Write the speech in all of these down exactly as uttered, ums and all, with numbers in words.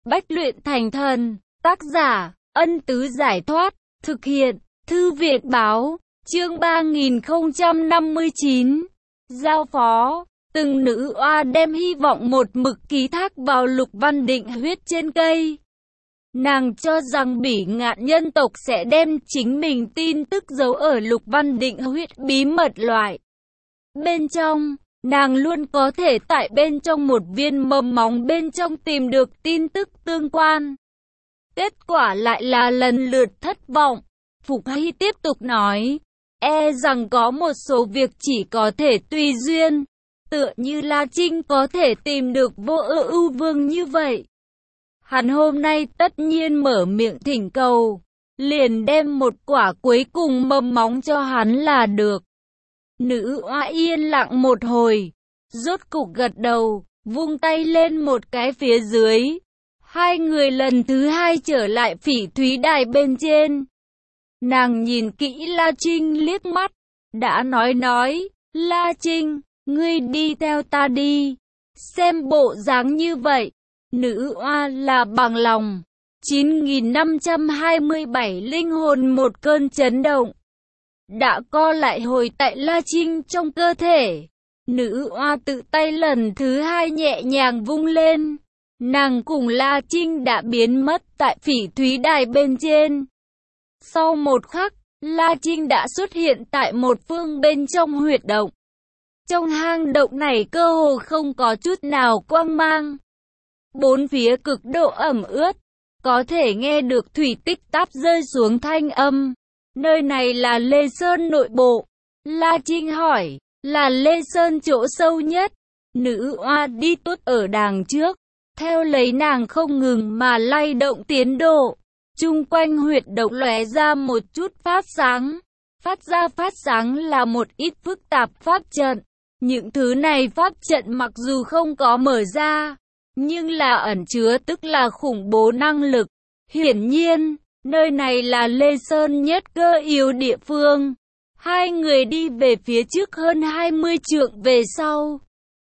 Bách luyện thành thần. Tác giả, Ân Tứ Giải Thoát. Thực hiện, Thư viện Báo. Chương ba nghìn không trăm năm mươi chín. Giao phó. Từng nữ oa đem hy vọng một mực ký thác vào Lục Văn Định huyết trên cây. Nàng cho rằng Bỉ Ngạn nhân tộc sẽ đem chính mình tin tức giấu ở Lục Văn Định huyết bí mật loại. Bên trong, nàng luôn có thể tại bên trong một viên mầm móng bên trong tìm được tin tức tương quan. Kết quả lại là lần lượt thất vọng. Phục Hy tiếp tục nói, e rằng có một số việc chỉ có thể tùy duyên, tựa như La Trinh có thể tìm được Vô Ưu Ưu Vương như vậy. Hắn hôm nay tất nhiên mở miệng thỉnh cầu, liền đem một quả cuối cùng mầm móng cho hắn là được. Nữ oa yên lặng một hồi, rốt cục gật đầu, vung tay lên một cái phía dưới. Hai người lần thứ hai trở lại Phỉ Thúy Đài bên trên. Nàng nhìn kỹ La Trinh liếc mắt, đã nói nói, La Trinh, ngươi đi theo ta đi. Xem bộ dáng như vậy, nữ oa là bằng lòng. chín nghìn năm trăm hai mươi bảy linh hồn một cơn chấn động, đã co lại hồi tại La Trinh trong cơ thể. Nữ oa tự tay lần thứ hai nhẹ nhàng vung lên. Nàng cùng La Trinh đã biến mất tại Phỉ Thúy Đài bên trên. Sau một khắc, La Trinh đã xuất hiện tại một phương bên trong huyệt động. Trong hang động này cơ hồ không có chút nào quang mang. Bốn phía cực độ ẩm ướt, có thể nghe được thủy tích táp rơi xuống thanh âm. Nơi này là Lê Sơn nội bộ. La Trinh hỏi, là Lê Sơn chỗ sâu nhất. Nữ oa đi tốt ở đằng trước, theo lấy nàng không ngừng mà lay động tiến độ. Chung quanh huyệt động lóe ra một chút phát sáng. Phát ra phát sáng là một ít phức tạp pháp trận. Những thứ này pháp trận mặc dù không có mở ra, nhưng là ẩn chứa tức là khủng bố năng lực. Hiển nhiên, nơi này là Lê Sơn nhất cơ yếu địa phương. Hai người đi về phía trước hơn hai mươi trượng về sau,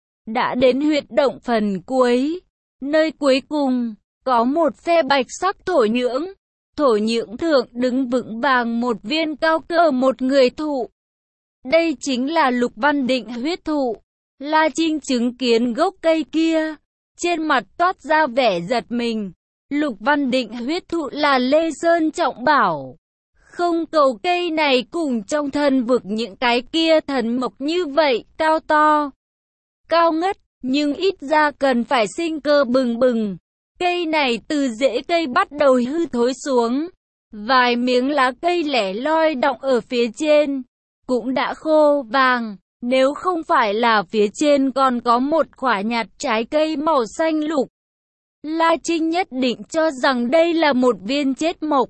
đã đến huyệt động phần cuối. Nơi cuối cùng, có một phe bạch sắc thổ nhưỡng. Thổ nhưỡng thượng đứng vững vàng một viên cao cỡ một người thụ. Đây chính là Lục Văn Định huyết thụ. La Trinh chứng kiến gốc cây kia, trên mặt toát ra vẻ giật mình. Lục Văn Định huyết thụ là Lê Sơn trọng bảo. Không cầu cây này cùng trong thân vực những cái kia thần mộc như vậy, cao to, cao ngất, nhưng ít ra cần phải sinh cơ bừng bừng. Cây này từ rễ cây bắt đầu hư thối xuống. Vài miếng lá cây lẻ loi đọng ở phía trên, cũng đã khô vàng. Nếu không phải là phía trên còn có một quả nhạt trái cây màu xanh lục, La Trinh nhất định cho rằng đây là một viên chết mộc.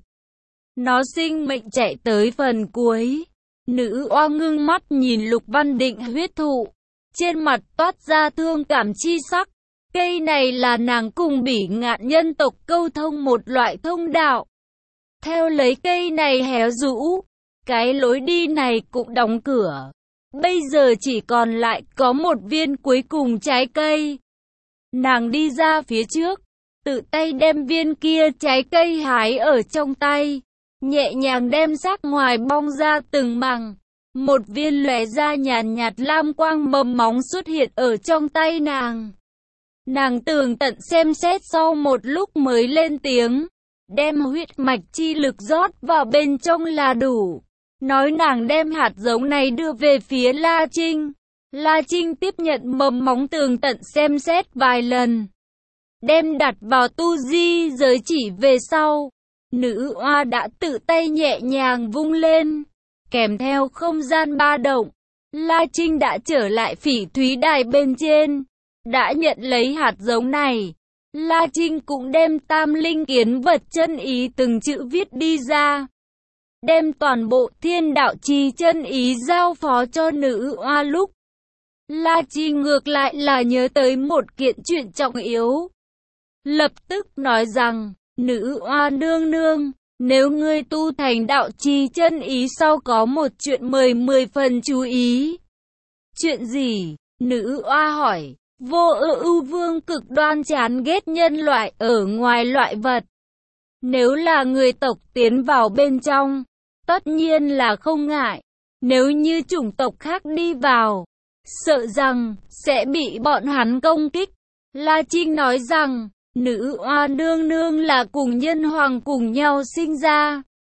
Nó sinh mệnh chạy tới phần cuối. Nữ oa ngưng mắt nhìn Lục Văn Định huyết thụ, trên mặt toát ra thương cảm chi sắc. Cây này là nàng cùng Bỉ Ngạn nhân tộc câu thông một loại thông đạo. Theo lấy cây này héo rũ, cái lối đi này cũng đóng cửa. Bây giờ chỉ còn lại có một viên cuối cùng trái cây. Nàng đi ra phía trước, tự tay đem viên kia trái cây hái ở trong tay, nhẹ nhàng đem xác ngoài bong ra từng mảng. Một viên lóe ra nhàn nhạt lam quang mầm móng xuất hiện ở trong tay nàng. Nàng tường tận xem xét sau một lúc mới lên tiếng, đem huyết mạch chi lực rót vào bên trong là đủ. Nói nàng đem hạt giống này đưa về phía La Trinh. La Trinh tiếp nhận mầm móng tường tận xem xét vài lần, đem đặt vào tu di giới chỉ về sau. Nữ oa đã tự tay nhẹ nhàng vung lên, kèm theo không gian ba động. La Trinh đã trở lại Phỉ Thúy Đài bên trên, đã nhận lấy hạt giống này. La Trinh cũng đem tam linh kiến vật chân ý từng chữ viết đi ra, đem toàn bộ thiên đạo trì chân ý giao phó cho nữ oa lúc. La Trinh ngược lại là nhớ tới một kiện chuyện trọng yếu. Lập tức nói rằng, nữ oa nương nương, nếu ngươi tu thành đạo trì chân ý sau có một chuyện mời mười phần chú ý. Chuyện gì? Nữ oa hỏi. Vô Ưu Vương cực đoan chán ghét nhân loại ở ngoài loại vật. Nếu là người tộc tiến vào bên trong, tất nhiên là không ngại. Nếu như chủng tộc khác đi vào, sợ rằng sẽ bị bọn hắn công kích. La Trinh nói rằng, nữ oa nương nương là cùng nhân hoàng cùng nhau sinh ra.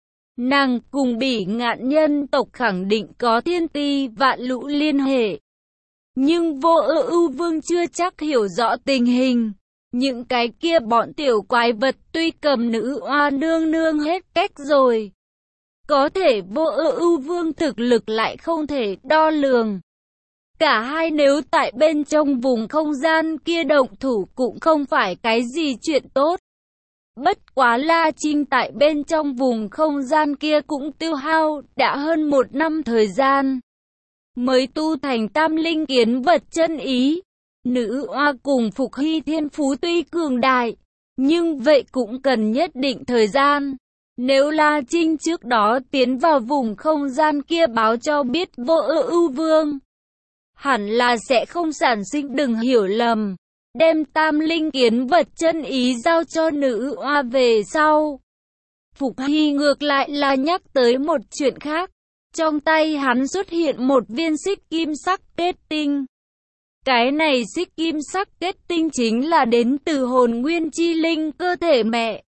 Nàng cùng Bỉ Ngạn nhân tộc khẳng định có thiên ti vạn lũ liên hệ. Nhưng Vô Ưu Vương chưa chắc hiểu rõ tình hình. Những cái kia bọn tiểu quái vật tuy cầm nữ oa nương nương hết cách rồi. Có thể Vô Ưu Vương thực lực lại không thể đo lường. Cả hai nếu tại bên trong vùng không gian kia động thủ cũng không phải cái gì chuyện tốt. Bất quá La Trinh tại bên trong vùng không gian kia cũng tiêu hao đã hơn một năm thời gian. Mới tu thành tam linh kiến vật chân ý. Nữ oa cùng Phục Hy thiên phú tuy cường đại, nhưng vậy cũng cần nhất định thời gian. Nếu La Trinh trước đó tiến vào vùng không gian kia báo cho biết Vô Ưu Vương, hẳn là sẽ không sản sinh đừng hiểu lầm. Đem tam linh kiến vật chân ý giao cho nữ oa về sau. Phục Hy ngược lại là nhắc tới một chuyện khác. Trong tay hắn xuất hiện một viên xích kim sắc kết tinh. Cái này xích kim sắc kết tinh chính là đến từ hồn nguyên chi linh cơ thể mẹ.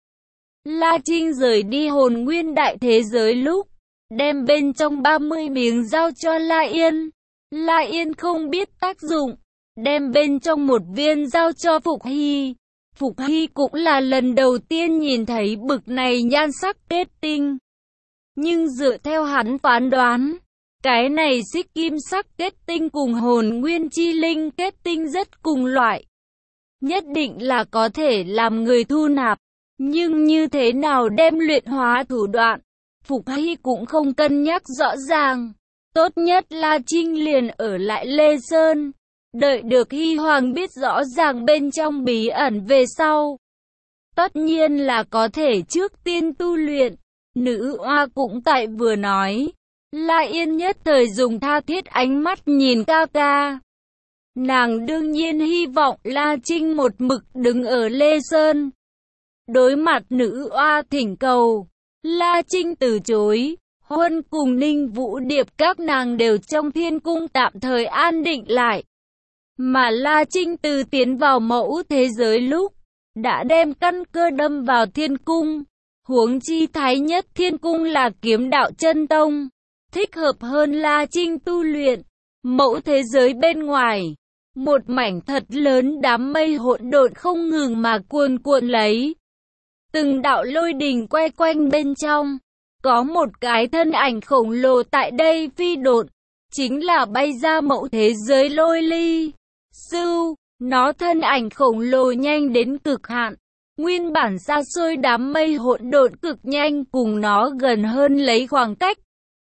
La Trinh rời đi hồn nguyên đại thế giới lúc, đem bên trong ba mươi miếng giao cho La Yên. La Yên không biết tác dụng, đem bên trong một viên giao cho Phục Hy. Phục Hy cũng là lần đầu tiên nhìn thấy bực này nhan sắc kết tinh. Nhưng dựa theo hắn phán đoán, cái này xích kim sắc kết tinh cùng hồn nguyên chi linh kết tinh rất cùng loại. Nhất định là có thể làm người thu nạp. Nhưng như thế nào đem luyện hóa thủ đoạn, Phục Hy cũng không cân nhắc rõ ràng. Tốt nhất La Trinh liền ở lại Lê Sơn, đợi được Hy Hoàng biết rõ ràng bên trong bí ẩn về sau. Tất nhiên là có thể trước tiên tu luyện. Nữ oa cũng tại vừa nói. La Yên nhất thời dùng tha thiết ánh mắt nhìn ca ca. Nàng đương nhiên hy vọng La Trinh một mực đứng ở Lê Sơn. Đối mặt nữ oa thỉnh cầu, La Trinh từ chối. Huân cùng Ninh Vũ Điệp các nàng đều trong thiên cung tạm thời an định lại. Mà La Trinh từ tiến vào mẫu thế giới lúc, đã đem căn cơ đâm vào thiên cung. Huống chi thái nhất thiên cung là kiếm đạo chân tông, thích hợp hơn La Trinh tu luyện. Mẫu thế giới bên ngoài, một mảnh thật lớn đám mây hỗn độn không ngừng mà cuồn cuộn lấy. Từng đạo lôi đình quay quanh bên trong, có một cái thân ảnh khổng lồ tại đây phi độn, chính là bay ra mẫu thế giới Lôi Ly. Sưu, nó thân ảnh khổng lồ nhanh đến cực hạn, nguyên bản xa xôi đám mây hỗn độn cực nhanh cùng nó gần hơn lấy khoảng cách.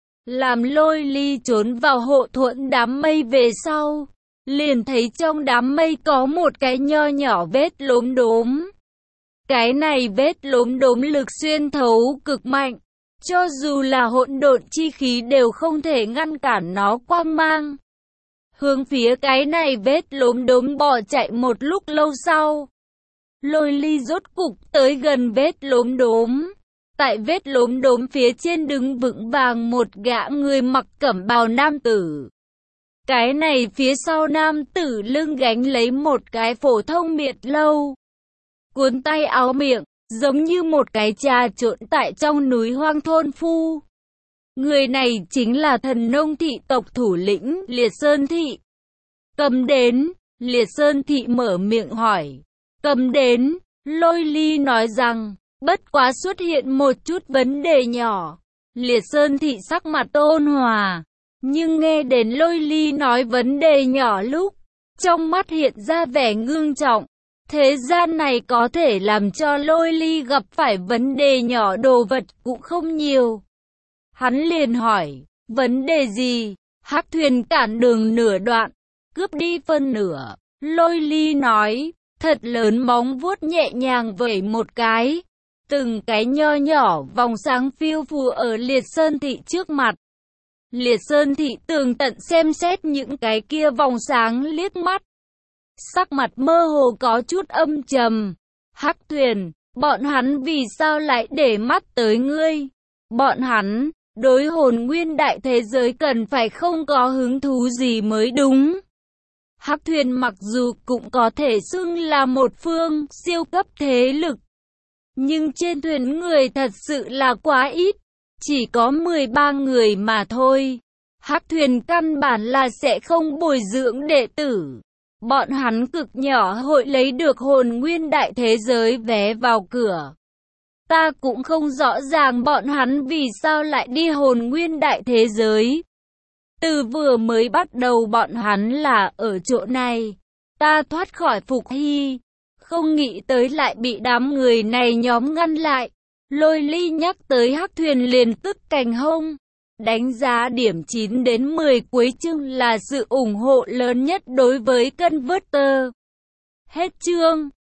Làm Lôi Ly trốn vào hộ thuẫn đám mây về sau, liền thấy trong đám mây có một cái nho nhỏ vết lốm đốm. Cái này vết lốm đốm lực xuyên thấu cực mạnh, cho dù là hỗn độn chi khí đều không thể ngăn cản nó quang mang. Hướng phía cái này vết lốm đốm bỏ chạy một lúc lâu sau, Lôi Ly rốt cục tới gần vết lốm đốm. Tại vết lốm đốm phía trên đứng vững vàng một gã người mặc cẩm bào nam tử. Cái này phía sau nam tử lưng gánh lấy một cái phổ thông miệt lâu, cuốn tay áo miệng, giống như một cái trà trộn tại trong núi hoang thôn phu. Người này chính là thần nông thị tộc thủ lĩnh Liệt Sơn Thị. Cầm đến, Liệt Sơn Thị mở miệng hỏi. Cầm đến, Lôi Ly nói rằng, bất quá xuất hiện một chút vấn đề nhỏ. Liệt Sơn Thị sắc mặt ôn hòa, nhưng nghe đến Lôi Ly nói vấn đề nhỏ lúc, trong mắt hiện ra vẻ ngưng trọng. Thế gian này có thể làm cho Lôi Ly gặp phải vấn đề nhỏ đồ vật cũng không nhiều. Hắn liền hỏi, vấn đề gì? Hắc thuyền cản đường nửa đoạn, cướp đi phân nửa. Lôi Ly nói, thật lớn móng vuốt nhẹ nhàng vẩy một cái. Từng cái nho nhỏ vòng sáng phiêu phù ở Liệt Sơn Thị trước mặt. Liệt Sơn Thị tường tận xem xét những cái kia vòng sáng liếc mắt. sắc mặt mơ hồ có chút âm trầm. Hắc Thuyền, bọn hắn vì sao lại để mắt tới ngươi? Bọn hắn, đối hồn nguyên đại thế giới cần phải không có hứng thú gì mới đúng. Hắc Thuyền mặc dù cũng có thể xưng là một phương siêu cấp thế lực, nhưng trên thuyền người thật sự là quá ít, chỉ có mười ba người mà thôi. Hắc Thuyền căn bản là sẽ không bồi dưỡng đệ tử. Bọn hắn cực nhỏ hội lấy được hồn nguyên đại thế giới vé vào cửa. Ta cũng không rõ ràng bọn hắn vì sao lại đi hồn nguyên đại thế giới. Từ vừa mới bắt đầu bọn hắn là ở chỗ này. Ta thoát khỏi Phục Hy, không nghĩ tới lại bị đám người này nhóm ngăn lại. Lôi Ly nhắc tới Hắc Thuyền liền tức cành hông. Đánh giá điểm chín đến mười cuối chương là sự ủng hộ lớn nhất đối với Converter. Hết chương.